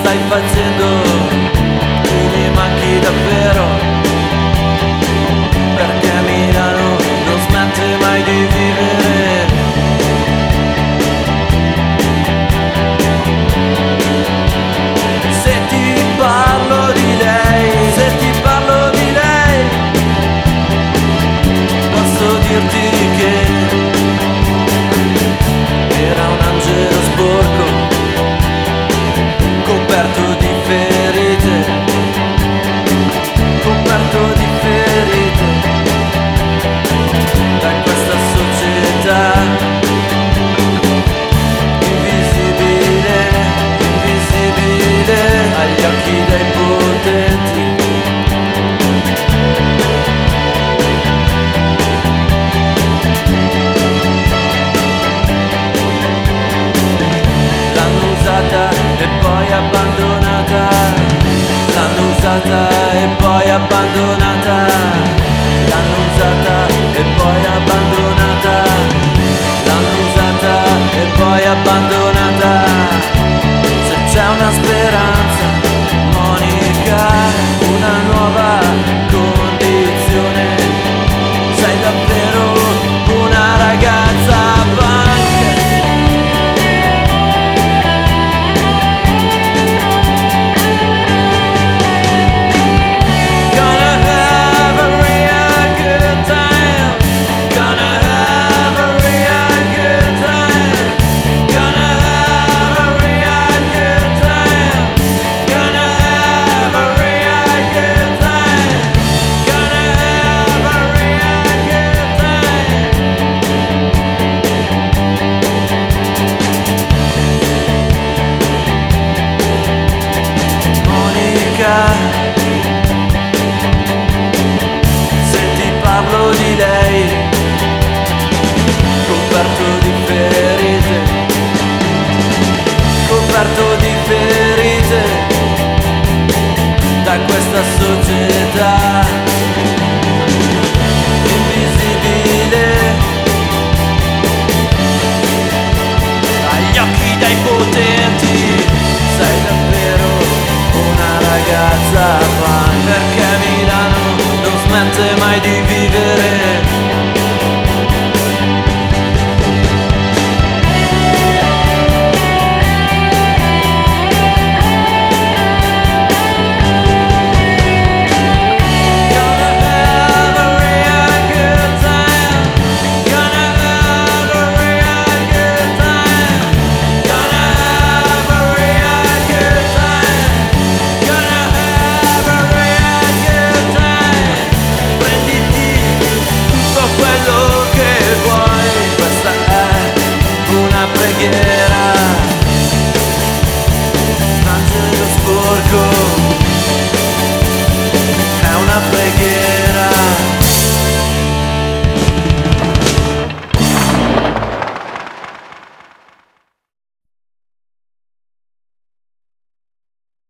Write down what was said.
stai facendo, mi manchi davvero, perché Milano non smette mai di vivere. Se ti parlo di lei, se ti parlo di lei, posso dirti che era un angelo sporco, coperto di ferite, coperto di ferite, da questa società invisibile, invisibile agli occhi dei potenti. L'hanno usata e poi abbandonata, l'hanno usata e poi abbandonata, l'hanno usata e poi abbandonata, l'hanno usata e poi abbandonata. Se c'è una speranza, Monica, una nuova condizione, sei davvero una ragazza punk. Se ti parlo di lei, coperto di ferite, coperto di ferite, da questa società invisibile agli occhi dei potenti. Sei davvero una ragazza punk, perché Milano non smette mai di vivere.